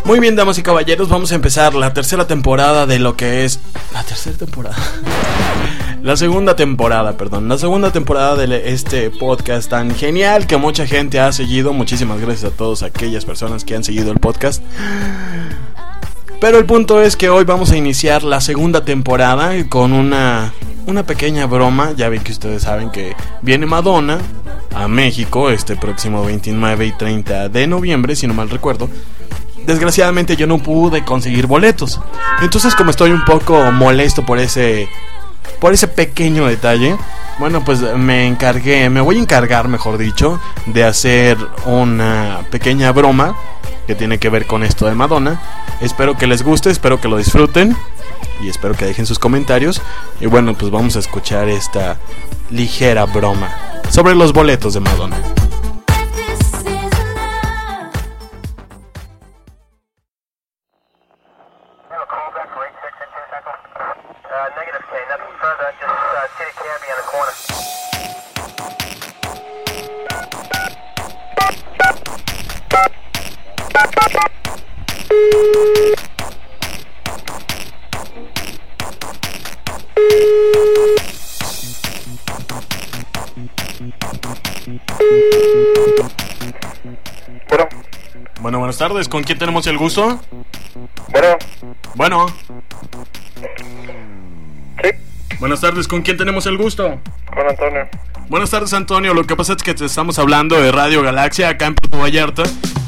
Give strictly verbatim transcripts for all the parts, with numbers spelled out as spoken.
Muy bien, damas y caballeros, vamos a empezar la tercera temporada de lo que es... La tercera temporada... La segunda temporada, perdón, la segunda temporada de este podcast tan genial que mucha gente ha seguido. Muchísimas gracias a todas aquellas personas que han seguido el podcast. Pero el punto es que hoy vamos a iniciar la segunda temporada con una, una pequeña broma. Ya ven que ustedes saben que viene Madonna a México este próximo veintinueve y treinta de noviembre, si no mal recuerdo. Desgraciadamente yo no pude conseguir boletos. Entonces, como estoy un poco molesto por ese... Por ese pequeño detalle, bueno, pues me encargué, me voy a encargar, mejor dicho, de hacer una pequeña broma que tiene que ver con esto de Madonna. Espero que les guste, espero que lo disfruten y espero que dejen sus comentarios. Y bueno, pues vamos a escuchar esta ligera broma sobre los boletos de Madonna. Bueno. Bueno, buenas tardes. ¿Con quién tenemos el gusto? Bueno. Bueno. Sí. Buenas tardes. ¿Con quién tenemos el gusto? Con Antonio. Buenas tardes, Antonio. Lo que pasa es que te estamos hablando de Radio Galaxia acá en Puerto Vallarta.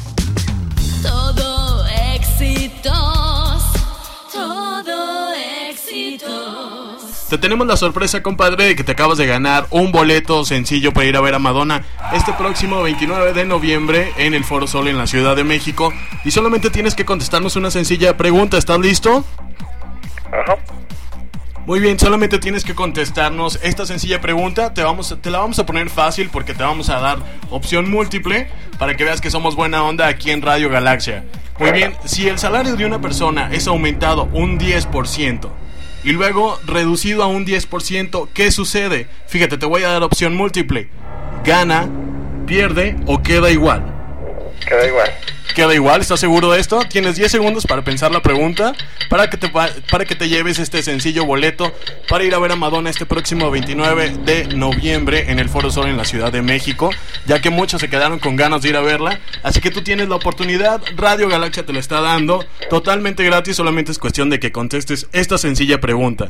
Todo éxitos, todo éxitos. Te tenemos la sorpresa, compadre, de que te acabas de ganar un boleto sencillo para ir a ver a Madonna este próximo veintinueve de noviembre en el Foro Sol en la Ciudad de México. Y solamente tienes que contestarnos una sencilla pregunta. ¿Estás listo? Ajá. Muy bien, solamente tienes que contestarnos esta sencilla pregunta. Te vamos, te la vamos a poner fácil porque te vamos a dar opción múltiple para que veas que somos buena onda aquí en Radio Galaxia. Muy bien, si el salario de una persona es aumentado un diez por ciento y luego reducido a un diez por ciento, ¿qué sucede? Fíjate, te voy a dar opción múltiple. ¿Gana, pierde o queda igual? Queda igual. Queda igual, ¿estás seguro de esto? Tienes diez segundos para pensar la pregunta para que te para que te lleves este sencillo boleto para ir a ver a Madonna este próximo veintinueve de noviembre en el Foro Sol en la Ciudad de México, ya que muchos se quedaron con ganas de ir a verla, así que tú tienes la oportunidad. Radio Galaxia te lo está dando totalmente gratis, solamente es cuestión de que contestes esta sencilla pregunta.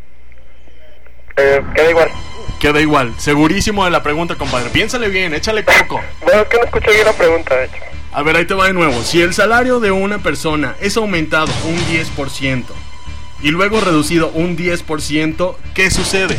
Eh, queda igual. Queda igual, segurísimo de la pregunta, compadre. Piénsale bien, échale coco. Bueno, es que no escuché bien la pregunta, de hecho. A ver, ahí te va de nuevo. Si el salario de una persona es aumentado un diez por ciento y luego reducido un diez por ciento, ¿qué sucede?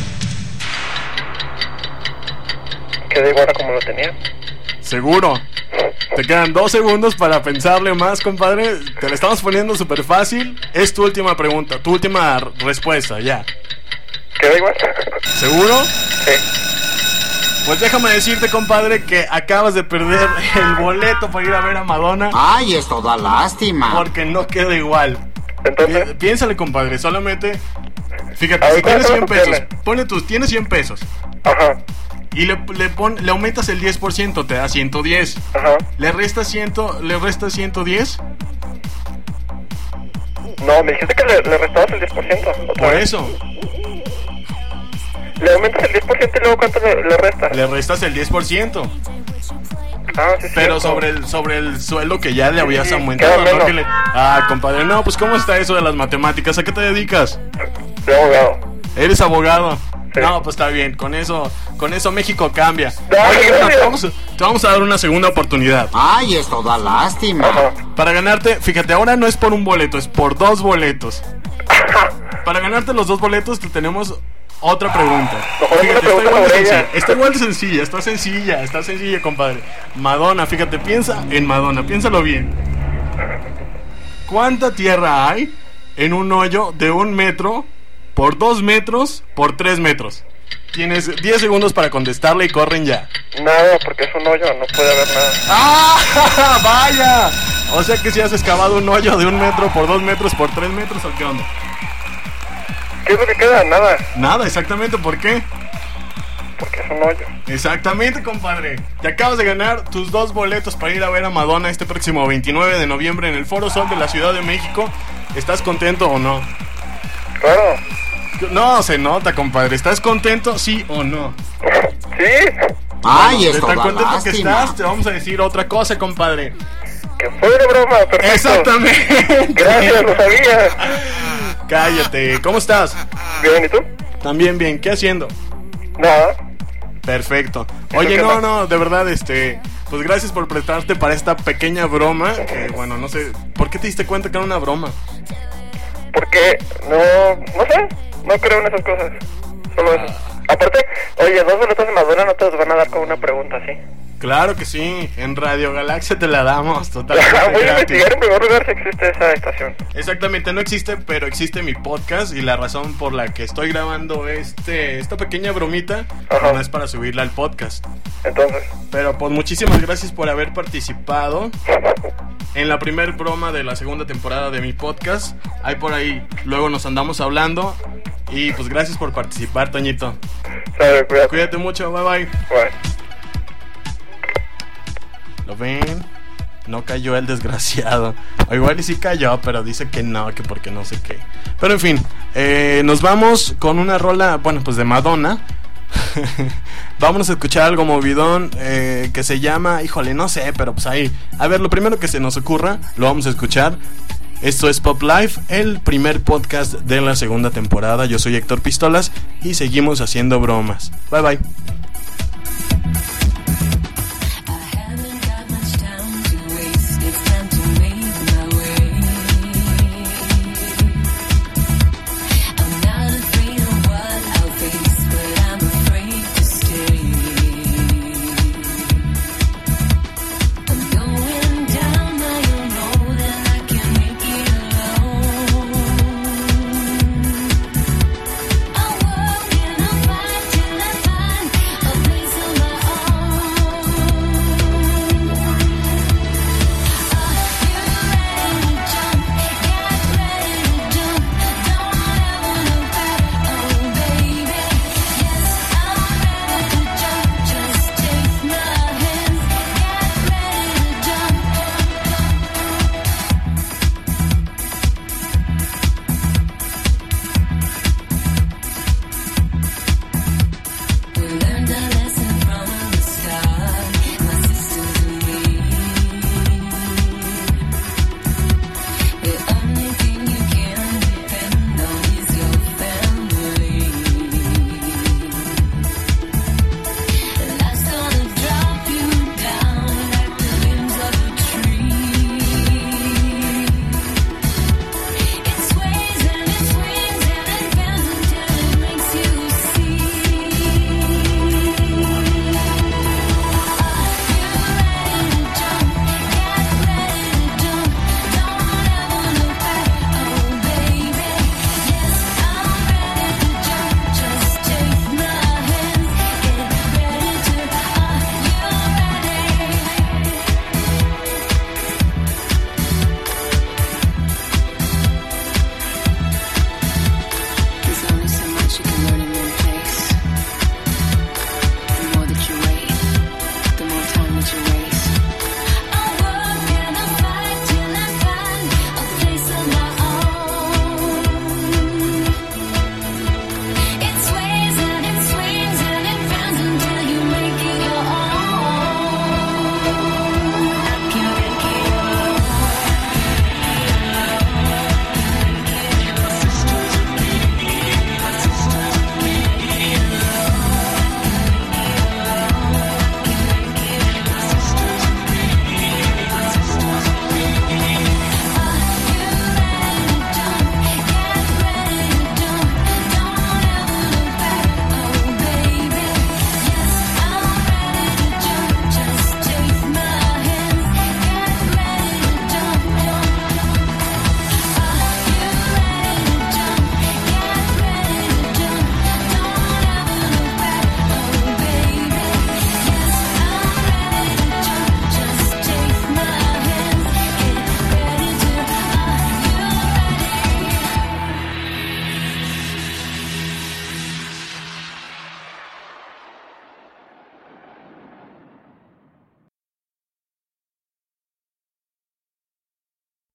Queda igual a como lo tenía. ¿Seguro? Te quedan dos segundos para pensarle más, compadre. Te la estamos poniendo súper fácil. Es tu última pregunta, tu última r- respuesta, ya. ¿Queda igual? ¿Seguro? Sí. Pues déjame decirte, compadre, que acabas de perder el boleto para ir a ver a Madonna. Ay, esto da lástima. Porque no queda igual. Entonces, Pi- Piénsale, compadre, solamente... Fíjate, A si ver, tienes cien ¿cuánto pesos, tiene? pone tus, tienes cien pesos ajá, y le, le, pon, le aumentas el diez por ciento, te da ciento diez. ajá. ¿Le restas cien, le restas ciento diez? No, me dijiste que le, le restabas el diez por ciento. otra Por vez. eso, Le aumentas el diez por ciento y luego ¿cuánto le, le restas? le restas el diez por ciento. Ah, sí, sí. Pero sobre el, sobre el sueldo que ya le habías Sí, aumentado, queda ¿no? menos. Que le- Ah, compadre, no, pues ¿cómo está eso de las matemáticas? ¿A qué te dedicas? De abogado. ¿Eres abogado? Sí. No, pues está bien, con eso, con eso México cambia. No, Oye, no, bueno, te no. vamos, a- te vamos a dar una segunda oportunidad. Ay, esto da lástima. Ajá. Para ganarte, fíjate, ahora no es por un boleto, es por dos boletos. Para ganarte los dos boletos te tenemos otra pregunta. Mejor Fíjate, una está pregunta igual de sobre ella. sencilla, está igual de sencilla, está sencilla, está sencilla, compadre. Madonna, fíjate, piensa en Madonna, piénsalo bien. ¿Cuánta tierra hay en un hoyo de un metro por dos metros por tres metros? Tienes diez segundos para contestarle y corren ya. Nada, porque es un hoyo, no puede haber nada. ¡Ah! ¡Vaya! O sea que si has excavado un hoyo de un metro por dos metros por tres metros, ¿o qué onda? ¿Qué es lo que queda? Nada. Nada, exactamente, ¿por qué? porque es un hoyo. Exactamente, compadre. Te acabas de ganar tus dos boletos para ir a ver a Madonna este próximo veintinueve de noviembre en el Foro Sol de la Ciudad de México. ¿Estás contento o no? Claro. No, se nota, compadre. ¿Estás contento, sí o no? Sí. Ay, De es tan toda contento que lástima. estás, te vamos a decir otra cosa, compadre. Que fue de broma, perfecto. Exactamente. Gracias, lo sabía. Cállate. ¿Cómo estás? Bien, ¿y tú? También bien. ¿Qué haciendo? Nada. Perfecto. Oye, no, no, de verdad, este... Pues gracias por prestarte para esta pequeña broma. Que, bueno, no sé... ¿Por qué te diste cuenta que era una broma? Porque no, no sé, no creo en esas cosas. Solo eso. Aparte, oye, dos boletos de Madonna no te los van a dar con una pregunta así. Claro que sí, en Radio Galaxia te la damos totalmente Voy a gratis. investigar en primer lugar si existe esa estación. Exactamente, no existe, pero existe mi podcast y la razón por la que estoy grabando este esta pequeña bromita Ajá. no es para subirla al podcast. Entonces, Pero pues muchísimas gracias por haber participado en la primer broma de la segunda temporada de mi podcast. Ahí por ahí, luego nos andamos hablando. Y pues gracias por participar, Toñito. sabe, cuídate. Cuídate mucho, bye bye. Bye. ¿Lo ven? No cayó el desgraciado. O igual y sí cayó, pero dice que no, que porque no sé qué. Pero en fin, eh, nos vamos con una rola, bueno, pues de Madonna. Vámonos a escuchar algo movidón eh, que se llama, híjole, no sé, pero pues ahí. A ver, lo primero que se nos ocurra, lo vamos a escuchar. Esto es Pop Life, el primer podcast de la segunda temporada. Yo soy Héctor Pistolas y seguimos haciendo bromas. Bye bye.